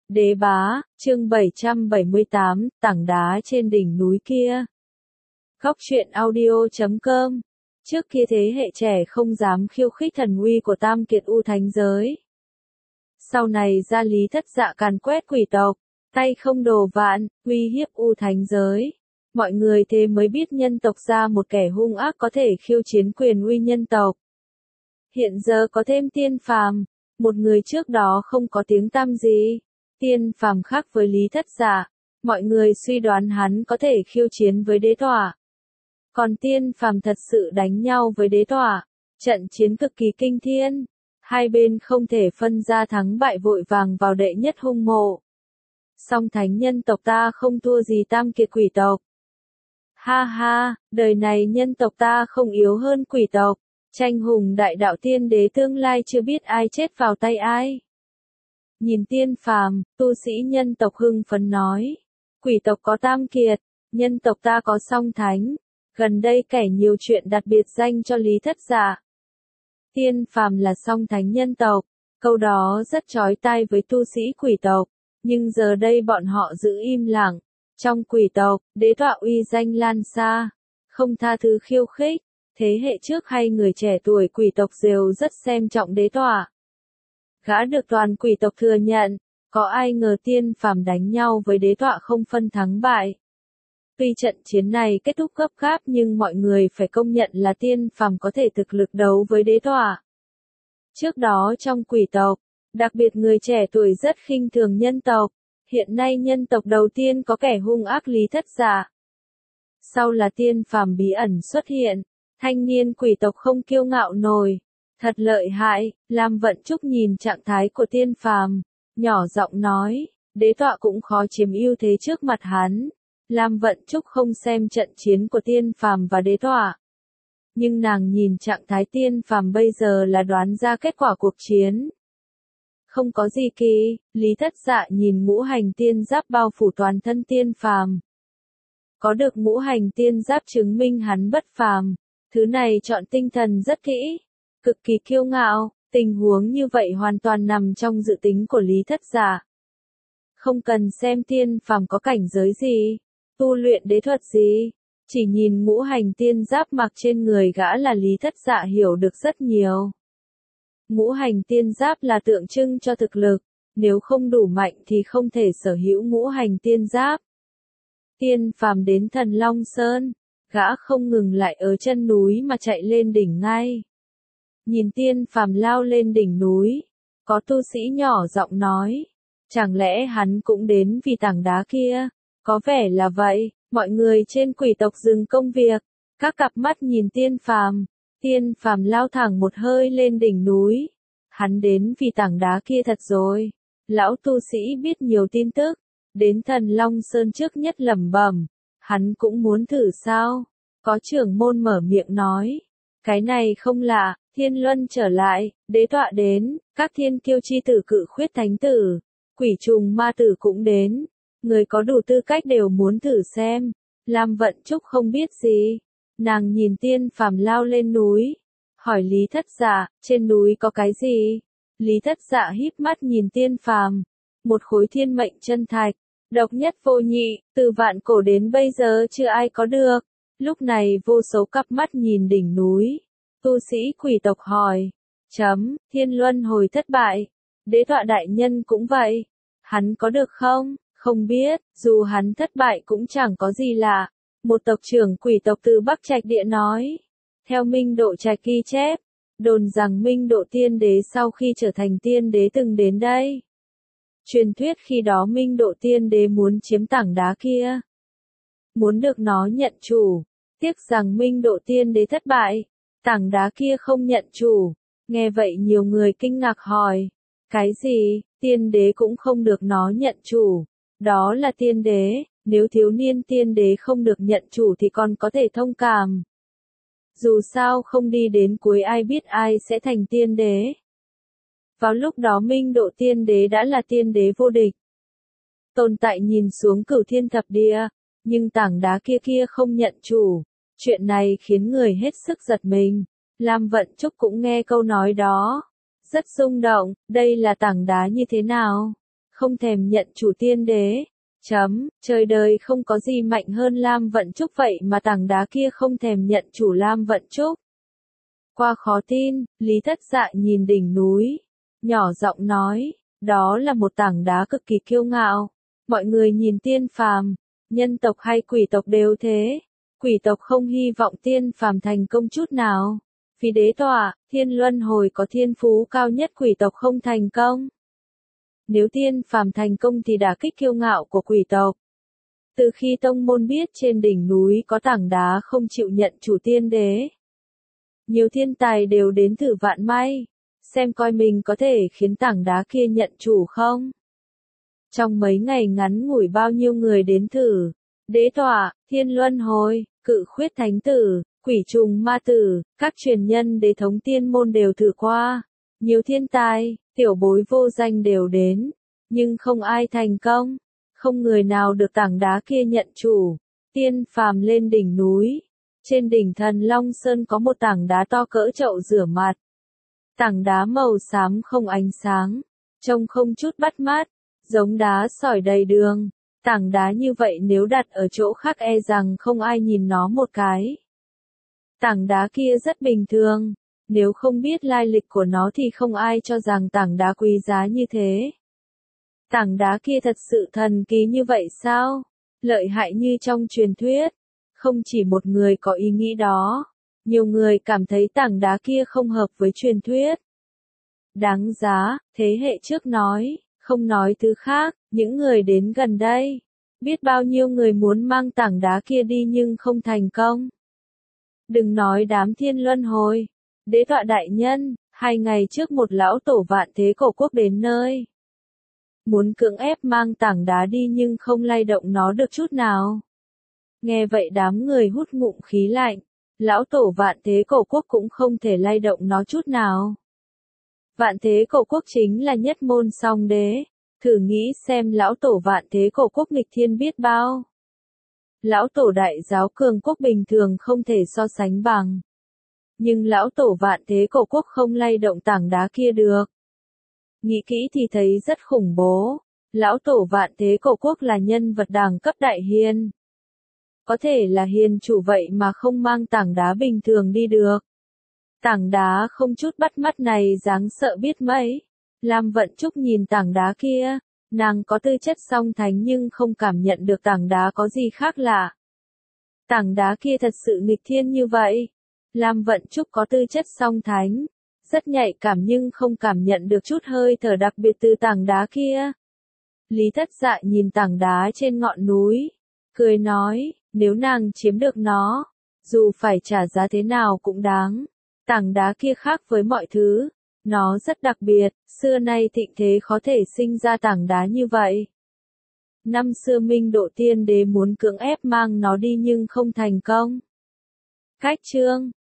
Đế bá, chương 778, tảng đá trên đỉnh núi kia. Góc truyện audio.com. Trước kia thế hệ trẻ không dám khiêu khích thần uy của Tam Kiệt U Thánh giới. Sau này ra Lý Thất Dạ càn quét quỷ tộc, tay không đồ vạn, uy hiếp U Thánh giới. Mọi người thế mới biết nhân tộc ra một kẻ hung ác có thể khiêu chiến quyền uy nhân tộc. Hiện giờ có thêm Tiên Phàm, một người trước đó không có tiếng tăm gì. Tiên Phàm khác với Lý Thất Dạ, mọi người suy đoán hắn có thể khiêu chiến với đế tỏa. Còn Tiên Phàm thật sự đánh nhau với đế tỏa, trận chiến cực kỳ kinh thiên, hai bên không thể phân ra thắng bại vội vàng vào đệ nhất hung mộ. Song thánh nhân tộc ta không thua gì Tam Kiệt quỷ tộc. Ha ha, đời này nhân tộc ta không yếu hơn quỷ tộc, tranh hùng đại đạo tiên đế tương lai chưa biết ai chết vào tay ai. Nhìn Tiên Phàm, tu sĩ nhân tộc hưng phấn nói, quỷ tộc có Tam Kiệt, nhân tộc ta có Song Thánh, gần đây kẻ nhiều chuyện đặt biệt danh cho Lý Thất Dạ. Tiên Phàm là Song Thánh nhân tộc, câu đó rất chói tai với tu sĩ quỷ tộc, nhưng giờ đây bọn họ giữ im lặng. Trong quỷ tộc, đế tọa uy danh lan xa, không tha thứ khiêu khích, thế hệ trước hay người trẻ tuổi quỷ tộc đều rất xem trọng đế tọa. Gã được toàn quỷ tộc thừa nhận, có ai ngờ Tiên Phàm đánh nhau với đế tọa không phân thắng bại. Tuy trận chiến này kết thúc gấp gáp nhưng mọi người phải công nhận là Tiên Phàm có thể thực lực đấu với đế tọa. Trước đó trong quỷ tộc, đặc biệt người trẻ tuổi rất khinh thường nhân tộc, hiện nay nhân tộc đầu tiên có kẻ hung ác Lý Thất Dạ. Sau là Tiên Phàm bí ẩn xuất hiện, thanh niên quỷ tộc không kiêu ngạo nổi. Thật lợi hại, Lam Vận Trúc nhìn trạng thái của Tiên Phàm, nhỏ giọng nói, đế tọa cũng khó chiếm ưu thế trước mặt hắn. Lam Vận Trúc không xem trận chiến của Tiên Phàm và đế tọa. Nhưng nàng nhìn trạng thái Tiên Phàm bây giờ là đoán ra kết quả cuộc chiến. Không có gì kỳ, Lý Thất Dạ nhìn ngũ hành tiên giáp bao phủ toàn thân Tiên Phàm. Có được ngũ hành tiên giáp chứng minh hắn bất phàm, thứ này chọn tinh thần rất kỹ. Cực kỳ kiêu ngạo, tình huống như vậy hoàn toàn nằm trong dự tính của Lý Thất Dạ. Không cần xem Tiên Phàm có cảnh giới gì, tu luyện đế thuật gì, chỉ nhìn ngũ hành tiên giáp mặc trên người gã là Lý Thất Dạ hiểu được rất nhiều. Ngũ hành tiên giáp là tượng trưng cho thực lực, nếu không đủ mạnh thì không thể sở hữu ngũ hành tiên giáp. Tiên Phàm đến Thần Long Sơn, gã không ngừng lại ở chân núi mà chạy lên đỉnh ngay. Nhìn Tiên Phàm lao lên đỉnh núi, có tu sĩ nhỏ giọng nói, chẳng lẽ hắn cũng đến vì tảng đá kia? Có vẻ là vậy, mọi người trên quỷ tộc dừng công việc, các cặp mắt nhìn Tiên Phàm. Tiên Phàm lao thẳng một hơi lên đỉnh núi. Hắn đến vì tảng đá kia thật rồi. Lão tu sĩ biết nhiều tin tức, đến Thần Long Sơn trước nhất lẩm bẩm, hắn cũng muốn thử sao? Có trưởng môn mở miệng nói, cái này không lạ. Thiên Luân trở lại, đế tọa đến, các thiên kiêu chi tử cự khuyết thánh tử, quỷ trùng ma tử cũng đến, người có đủ tư cách đều muốn thử xem. Lam Vận Trúc không biết gì, nàng nhìn Tiên Phàm lao lên núi, hỏi Lý Thất Dạ, trên núi có cái gì? Lý Thất Dạ híp mắt nhìn Tiên Phàm, một khối thiên mệnh chân thạch, độc nhất vô nhị, từ vạn cổ đến bây giờ chưa ai có được. Lúc này vô số cặp mắt nhìn đỉnh núi. Tu sĩ quỷ tộc hỏi, Thiên Luân hồi thất bại, đế tọa đại nhân cũng vậy, hắn có được không? Không biết, dù hắn thất bại cũng chẳng có gì lạ. Một tộc trưởng quỷ tộc từ Bắc Trạch Địa nói, theo Minh Độ Trạch ghi chép, đồn rằng Minh Độ tiên đế sau khi trở thành tiên đế từng đến đây. Truyền thuyết khi đó Minh Độ tiên đế muốn chiếm tảng đá kia, muốn được nó nhận chủ, tiếc rằng Minh Độ tiên đế thất bại. Tảng đá kia không nhận chủ. Nghe vậy nhiều người kinh ngạc hỏi, cái gì, tiên đế cũng không được nó nhận chủ? Đó là tiên đế, nếu thiếu niên tiên đế không được nhận chủ thì còn có thể thông cảm. Dù sao không đi đến cuối ai biết ai sẽ thành tiên đế. Vào lúc đó Minh Độ tiên đế đã là tiên đế vô địch. Tồn tại nhìn xuống cửu thiên thập địa, nhưng tảng đá kia không nhận chủ. Chuyện này khiến người hết sức giật mình. Lam Vận Trúc cũng nghe câu nói đó. Rất rung động, đây là tảng đá như thế nào? không thèm nhận chủ tiên đế. Trời đời không có gì mạnh hơn Lam Vận Trúc vậy mà tảng đá kia không thèm nhận chủ Lam Vận Trúc. Qua khó tin, Lý Thất Dạ nhìn đỉnh núi, nhỏ giọng nói, đó là một tảng đá cực kỳ kiêu ngạo. Mọi người nhìn tiên phàm, nhân tộc hay quỷ tộc đều thế. Quỷ tộc không hy vọng tiên phàm thành công chút nào. Vì đế tọa, thiên luân hồi có thiên phú cao nhất quỷ tộc không thành công. Nếu tiên phàm thành công thì đả kích kiêu ngạo của quỷ tộc. Từ khi tông môn biết trên đỉnh núi có tảng đá không chịu nhận chủ tiên đế, nhiều thiên tài đều đến thử vạn may, xem coi mình có thể khiến tảng đá kia nhận chủ không. Trong mấy ngày ngắn ngủi bao nhiêu người đến thử, đế tọa, thiên luân hồi, cự khuyết thánh tử, quỷ trùng ma tử, các truyền nhân đế thống tiên môn đều thử qua. Nhiều thiên tài, tiểu bối vô danh đều đến, nhưng không ai thành công, không người nào được tảng đá kia nhận chủ. Tiên phàm lên đỉnh núi, trên đỉnh Thần Long Sơn có một tảng đá to cỡ chậu rửa mặt. Tảng đá màu xám không ánh sáng, trông không chút bắt mắt, giống đá sỏi đầy đường. Tảng đá như vậy nếu đặt ở chỗ khác e rằng không ai nhìn nó một cái. Tảng đá kia rất bình thường, nếu không biết lai lịch của nó thì không ai cho rằng tảng đá quý giá như thế. Tảng đá kia thật sự thần kỳ như vậy sao? Lợi hại như trong truyền thuyết. Không chỉ một người có ý nghĩ đó, nhiều người cảm thấy tảng đá kia không hợp với truyền thuyết. Đáng giá, thế hệ trước nói, không nói thứ khác, những người đến gần đây, biết bao nhiêu người muốn mang tảng đá kia đi nhưng không thành công. Đừng nói đám thiên luân hồi, đế tọa đại nhân, 2 ngày trước một lão tổ vạn thế cổ quốc đến nơi. Muốn cưỡng ép mang tảng đá đi nhưng không lay động nó được chút nào. Nghe vậy đám người hút ngụm khí lạnh, lão tổ vạn thế cổ quốc cũng không thể lay động nó chút nào. Vạn thế cổ quốc chính là nhất môn song đế, thử nghĩ xem lão tổ vạn thế cổ quốc nghịch thiên biết bao. Lão tổ đại giáo cường quốc bình thường không thể so sánh bằng. Nhưng lão tổ vạn thế cổ quốc không lay động tảng đá kia được. Nghĩ kỹ thì thấy rất khủng bố. Lão tổ vạn thế cổ quốc là nhân vật đẳng cấp đại hiền. Có thể là hiền chủ vậy mà không mang tảng đá bình thường đi được. Tảng đá không chút bắt mắt này đáng sợ biết mấy. Lam Vận Trúc nhìn tảng đá kia, nàng có tư chất song thánh nhưng không cảm nhận được tảng đá có gì khác lạ. Tảng đá kia thật sự nghịch thiên như vậy. Lam Vận Trúc có tư chất song thánh, rất nhạy cảm nhưng không cảm nhận được chút hơi thở đặc biệt từ tảng đá kia. Lý Thất Dạ nhìn tảng đá trên ngọn núi, cười nói, nếu nàng chiếm được nó, dù phải trả giá thế nào cũng đáng. Tảng đá kia khác với mọi thứ, nó rất đặc biệt, xưa nay thịnh thế khó thể sinh ra tảng đá như vậy. Năm xưa Minh Độ Tiên Đế muốn cưỡng ép mang nó đi nhưng không thành công. Cách chương